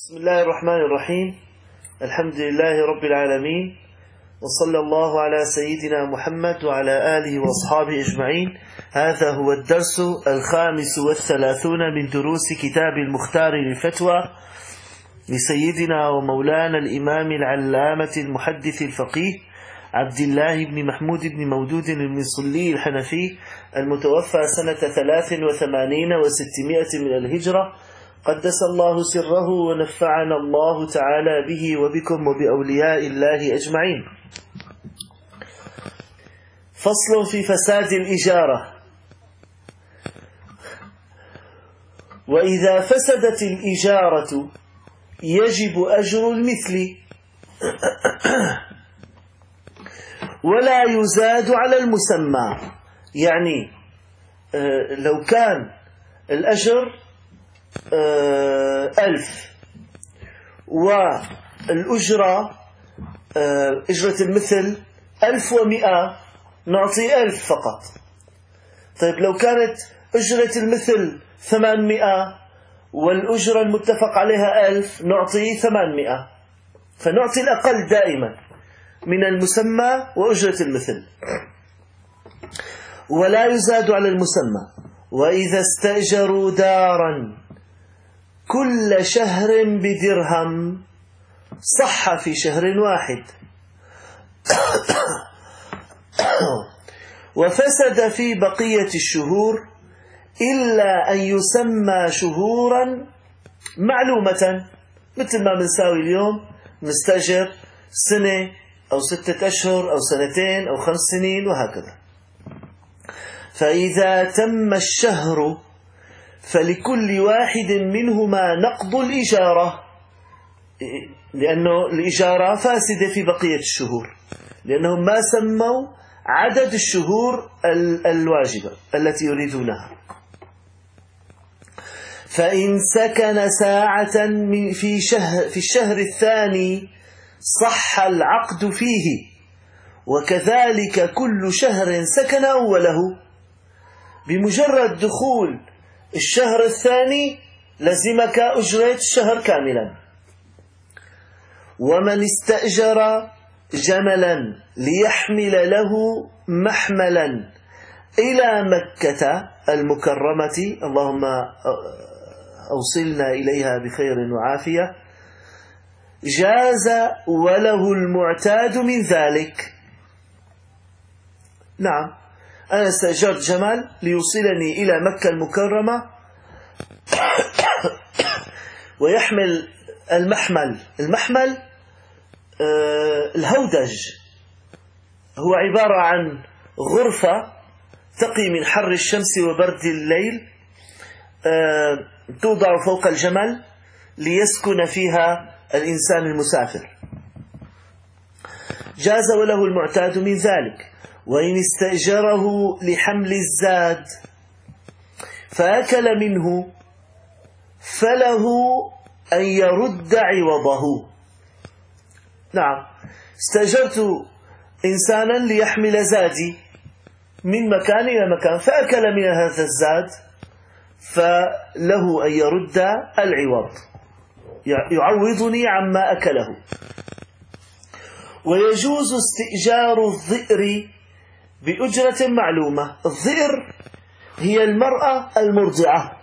بسم الله الرحمن الرحيم. الحمد لله رب العالمين، وصلى الله على سيدنا محمد وعلى آله وأصحابه أجمعين. هذا هو الدرس 35 من دروس كتاب المختار للفتوى لسيدنا ومولانا الإمام العلامة المحدث الفقيه عبد الله بن محمود بن مودود المصلي الحنفي المتوفى سنة 83 و600 من الهجرة، قدس الله سره ونفعنا الله تعالى به وبكم وبأولياء الله أجمعين. فصل في فساد الإجارة. وإذا فسدت الإجارة يجب أجر المثل ولا يزاد على المسمى. يعني لو كان الأجر 1000 والأجرة أجرة المثل 1100، نعطي 1000 فقط. طيب لو كانت أجرة المثل 800 والأجرة المتفق عليها 1000، نعطي 800. فنعطي الأقل دائما من المسمى وأجرة المثل، ولا يزاد على المسمى. وإذا استأجروا دارا كل شهر بدرهم صح في شهر واحد، وفسد في بقية الشهور إلا أن يسمى شهورا معلومة، مثل ما بنساوي اليوم نستأجر سنة أو 6 أشهر أو 2 أو 5 سنين وهكذا. فإذا تم الشهر فلكل واحد منهما نقض الإجارة، لأنه الإجارة فاسدة في بقية الشهور، لأنهم ما سموا عدد الشهور الواجبة التي يريدونها. فإن سكن ساعة في الشهر الثاني صح العقد فيه، وكذلك كل شهر سكن أوله. بمجرد دخول الشهر الثاني لزمك أجرة الشهر كاملا. ومن استأجر جملا ليحمل له محملا إلى مكة المكرمة، اللهم أوصلنا إليها بخير وعافية، جاز وله المعتاد من ذلك. نعم، أنا استأجرت جمل ليوصلني إلى مكة المكرمة ويحمل المحمل الهودج، هو عبارة عن غرفة تقي من حر الشمس وبرد الليل، توضع فوق الجمل ليسكن فيها الإنسان المسافر. جاز وله المعتاد من ذلك. وإن استأجره لحمل الزاد فأكل منه فله أن يرد عوضه. نعم، استأجرت إنسانا ليحمل زادي من مكان إلى مكان فأكل من هذا الزاد، فله أن يرد العوض، يعوضني عما أكله. ويجوز استئجار الظئر بأجرة معلومة. الظئر هي المرأة المرضعة،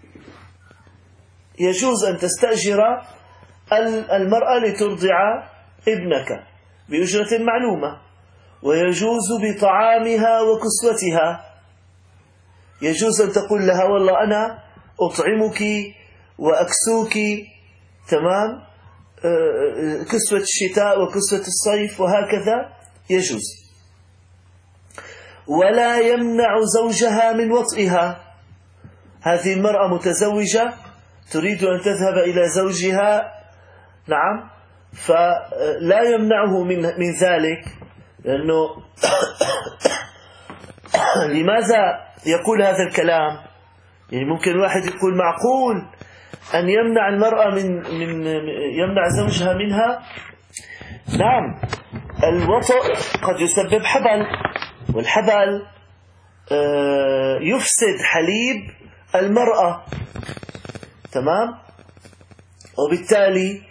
يجوز أن تستأجر المرأة لترضع ابنك بأجرة معلومة. ويجوز بطعامها وكسوتها، يجوز أن تقول لها والله أنا أطعمك وأكسوك، تمام، كسوة الشتاء وكسوة الصيف وهكذا، يجوز. ولا يمنع زوجها من وطئها. هذه المرأة متزوجة تريد أن تذهب إلى زوجها، نعم، فلا يمنعه من ذلك، لأنه لماذا يقول هذا الكلام؟ يعني ممكن الواحد يقول معقول أن يمنع المرأة من يمنع زوجها منها؟ نعم، الوطء قد يسبب حبل، والحبل يفسد حليب المرأة، تمام. وبالتالي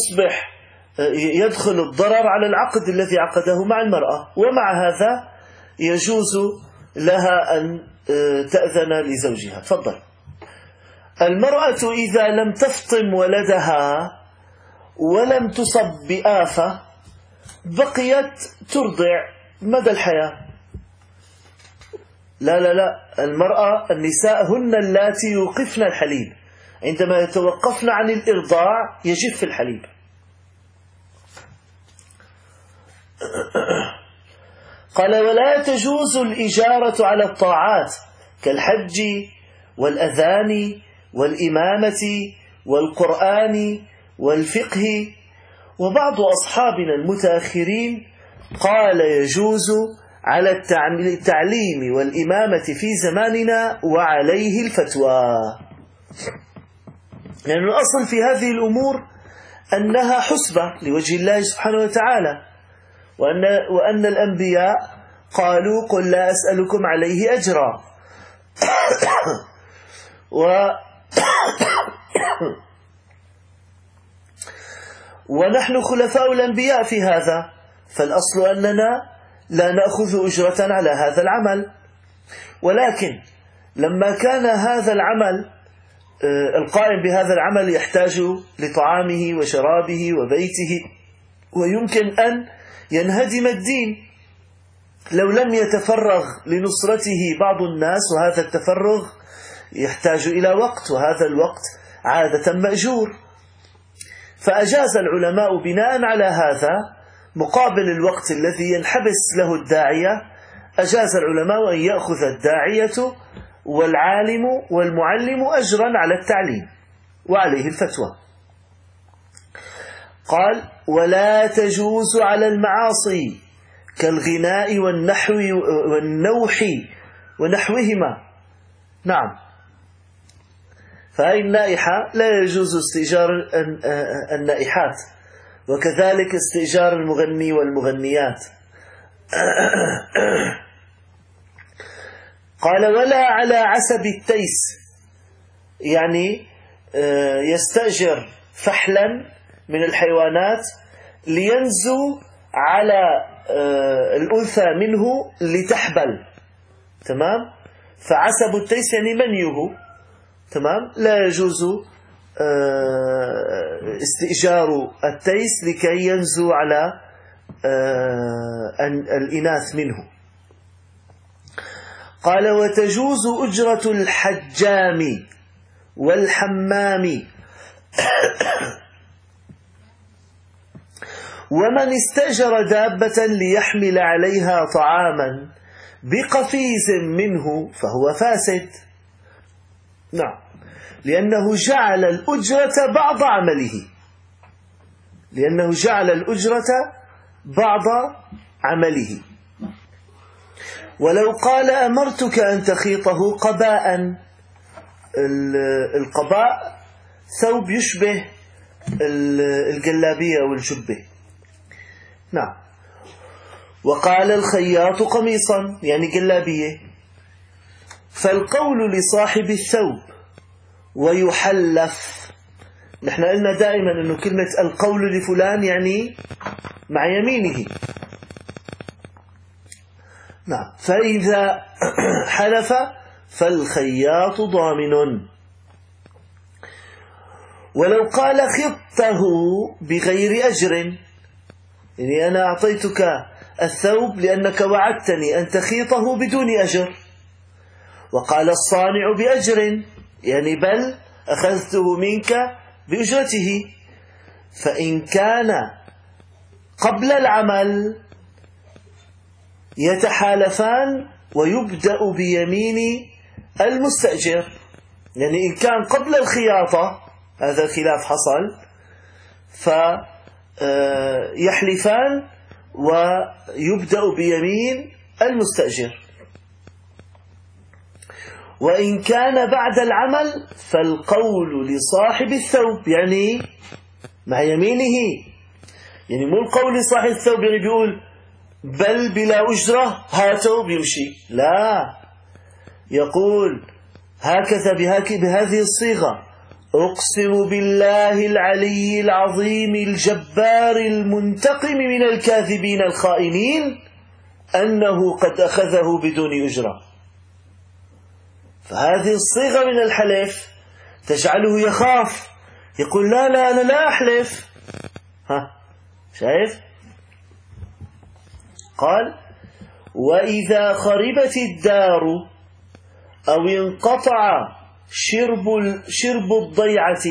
يدخل الضرر على العقد الذي عقده مع المرأة. ومع هذا يجوز لها أن تأذن لزوجها. تفضل. المرأة إذا لم تفطم ولدها ولم تصب بآفة بقيت ترضع مدى الحياة. لا لا لا، النساء هن اللاتي يوقفن الحليب، عندما يتوقفن عن الإرضاع يجف الحليب. قال: ولا تجوز الإجارة على الطاعات كالحج والأذان والإمامة والقرآن والفقه. وبعض أصحابنا المتأخرين قال: يجوز على التعليم والإمامة في زماننا وعليه الفتوى. لأن الأصل في هذه الأمور أنها حسبة لوجه الله سبحانه وتعالى، وأن الأنبياء قالوا: قل لا أسألكم عليه أجرا. ونحن خلفاء الأنبياء في هذا، فالأصل أننا لا نأخذ أجرة على هذا العمل. ولكن لما كان هذا العمل القائم بهذا العمل يحتاج لطعامه وشرابه وبيته، ويمكن أن ينهدم الدين لو لم يتفرغ لنصرته بعض الناس، وهذا التفرغ يحتاج إلى وقت، وهذا الوقت عادة مأجور. فأجاز العلماء بناء على هذا مقابل الوقت الذي ينحبس له الداعية، أجاز العلماء أن يأخذ الداعية والعالم والمعلم أجرا على التعليم وعليه الفتوى. قال: ولا تجوز على المعاصي كالغناء والنوح ونحوهما. نعم، فهي النائحة لا يجوز استئجار النائحات، وكذلك استئجار المغني والمغنيات. قال: ولا على عسب التيس، يعني يستأجر فحلا من الحيوانات لينزو على الأنثى منه لتحبل. تمام؟ فعسب التيس يعني منيه. تمام؟ لا يجوز استئجار التيس لكي ينزو على الإناث منه. قال: وتجوز أجرة الحجام والحمام ومن استأجر دابة ليحمل عليها طعاما بقفيز منه فهو فاسد. نعم، لأنه جعل الأجرة بعض عمله، عمله. ولو قال: أمرتك أن تخيطه قباء، القباء ثوب يشبه الجلابية والجبة. نعم. وقال: الخياط قميصا، يعني جلابية. فالقول لصاحب الثوب ويحلف. نحن قلنا دائما أنه كلمة القول لفلان يعني مع يمينه. نعم. فإذا حلف فالخياط ضامن. ولو قال: خطه بغير أجر، يعني أنا أعطيتك الثوب لأنك وعدتني أن تخيطه بدون أجر. وقال: الصانع بأجر، يعني بل أخذته منك بأجرته. فإن كان قبل العمل يتحالفان ويبدأ بيمين المستأجر، يعني إن كان قبل الخياطة هذا الخلاف حصل فيحلفان ويبدأ بيمين المستأجر. وإن كان بعد العمل فالقول لصاحب الثوب، يعني مع يمينه، يعني مو القول لصاحب الثوب يعني بيقول بل بلا أجرة هاته بيمشي، لا، يقول هكذا بهذه الصيغة: أقسم بالله العلي العظيم الجبار المنتقم من الكاذبين الخائنين أنه قد أخذه بدون أجرة. فهذه الصيغة من الحلف تجعله يخاف، يقول لا أنا لا أحلف. شايف؟ قال: وإذا خربت الدار أو انقطع شرب الضيعة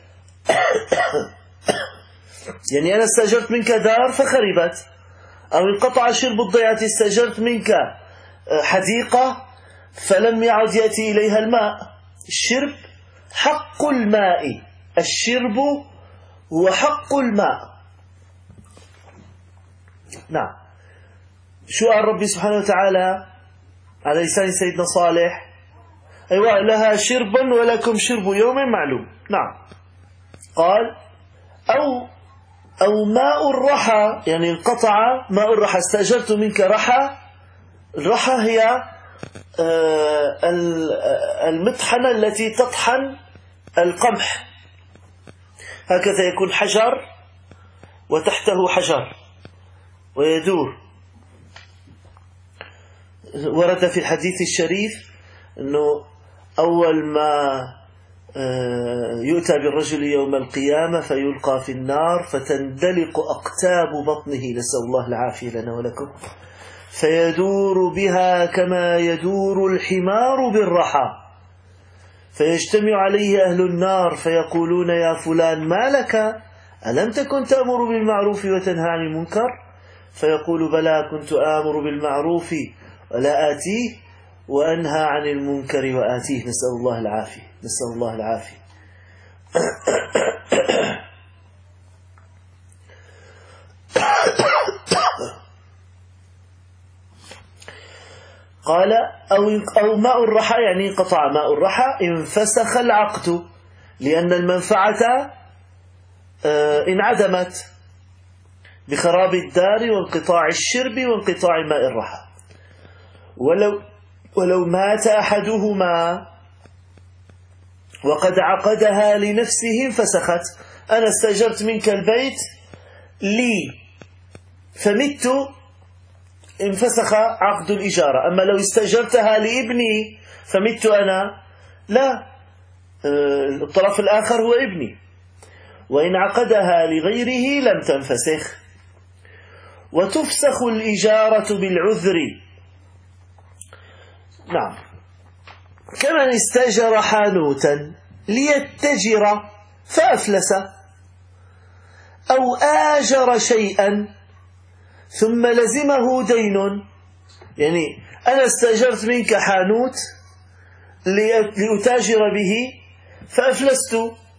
يعني أنا استأجرت منك دار فخربت، أو انقطع شرب الضيعة، استأجرت منك حديقة فلم يعد يأتي إليها الماء. الشرب حق الماء، الشرب هو حق الماء. نعم. شو قال ربي سبحانه وتعالى على لسان سيدنا صالح؟ أيوة: لها شربا ولكم شرب يوم معلوم. نعم. قال: أو ماء الرحى، يعني انقطع ماء الرحى، استأجرت منك رحى. الرحى هي المطحنة التي تطحن القمح، هكذا يكون حجر وتحته حجر ويدور. ورد في الحديث الشريف أنه أول ما يؤتى بالرجل يوم القيامة فيلقى في النار فتندلق أقتاب بطنه، نسأل الله العافية لنا ولكم، فيدور بها كما يدور الحمار بالرحى، فيجتمع عليه أهل النار فيقولون: يا فلان ما لك؟ ألم تكن تأمر بالمعروف وتنهى عن المنكر؟ فيقول: بلى، كنت آمر بالمعروف ولا آتيه، وأنهى عن المنكر وآتيه. نسأل الله العافية، نسأل الله العافية. قال: أو ماء الرحى، يعني انقطع ماء الرحى، انفسخ العقد لأن المنفعة انعدمت بخراب الدار وانقطاع الشرب وانقطاع ماء الرحى. ولو مات أحدهما وقد عقدها لنفسه انفسخت. أنا استأجرت منك البيت لي فمت، انفسخ عقد الإجارة. أما لو استأجرتها لابني فمت أنا، لا، الطرف الآخر هو ابني. وإن عقدها لغيره لم تنفسخ. وتفسخ الإجارة بالعذر. نعم. كمن استأجر حانوتا ليتجر فأفلس، أو آجر شيئا ثم لزمه دين، يعني أنا استأجرت منك حانوت لأتاجر به فأفلست،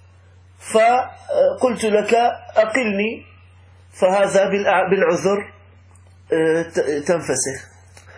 فقلت لك أقلني، فهذا بالعذر تنفسخ.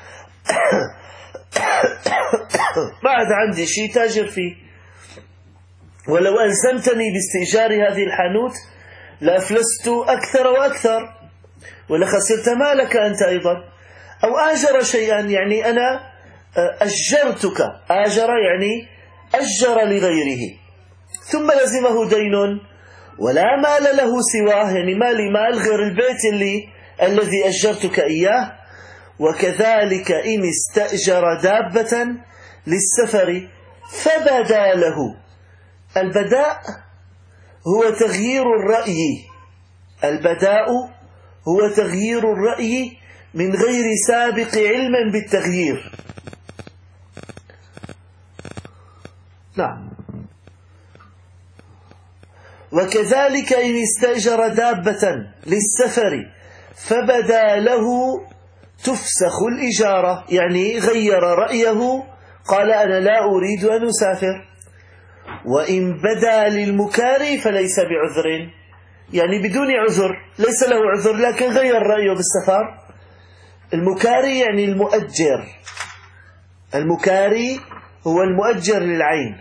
ما عاد عندي شيء تاجر فيه، ولو ألزمتني باستئجار هذه الحانوت لأفلست أكثر وأكثر ولخسرت مالك أنت أيضا. أو آجر شيئا، يعني أنا أجرتك، آجر يعني أجر لغيره، ثم لزمه دين ولا مال له سواه، يعني مالي مال غير البيت الذي أجرتك إياه. وكذلك إن استأجر دابة للسفر فبدا له. البداء هو تغيير الرأي، البداء هو تغيير الرأي من غير سابق علم بالتغيير. نعم. وكذلك إن استأجر دابة للسفر فبدا له تفسخ الإجارة، يعني غير رأيه، قال أنا لا أريد أن أسافر. وإن بدا للمكاري فليس بعذر، يعني بدون عذر، ليس له عذر لكن غير رأيه بالسفر. المكاري يعني المؤجر، المكاري هو المؤجر للعين.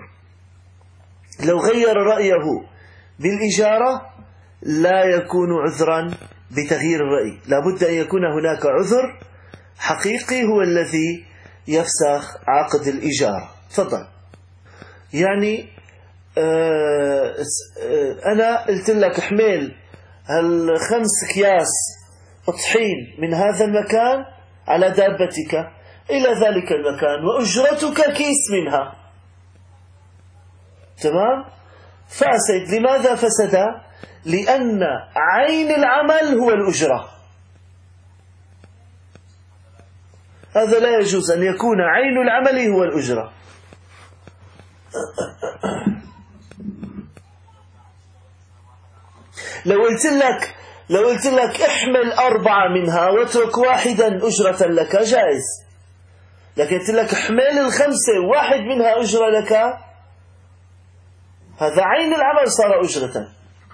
لو غير رأيه بالإجارة لا يكون عذرا بتغيير الرأي، لابد أن يكون هناك عذر حقيقي هو الذي يفسخ عقد الإجارة. تفضل. يعني أنا قلت لك احمل ال5 أكياس طحين من هذا المكان على دابتك إلى ذلك المكان وأجرتك كيس منها. تمام؟ فسد. لماذا فسد؟ لأن عين العمل هو الأجرة. هذا لا يجوز أن يكون عين العمل هو الأجرة. لو قلت لك احمل 4 منها واترك واحدا أجرة لك جائز، لكن قلت لك احمل ال5 واحد منها أجرة لك، هذا عين العمل صار أجرة.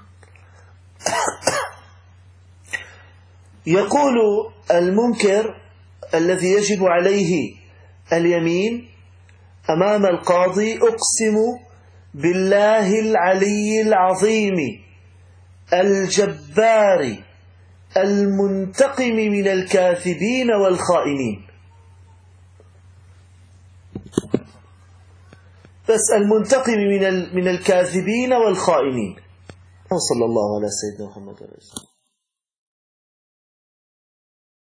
يقول المنكر الذي يجب عليه اليمين أمام القاضي: أقسم بالله العلي العظيم الجبار المنتقم من الكاذبين والخائنين. بس المنتقم من الكاذبين والخائنين. وصلى الله على سيدنا محمد وعلى آله.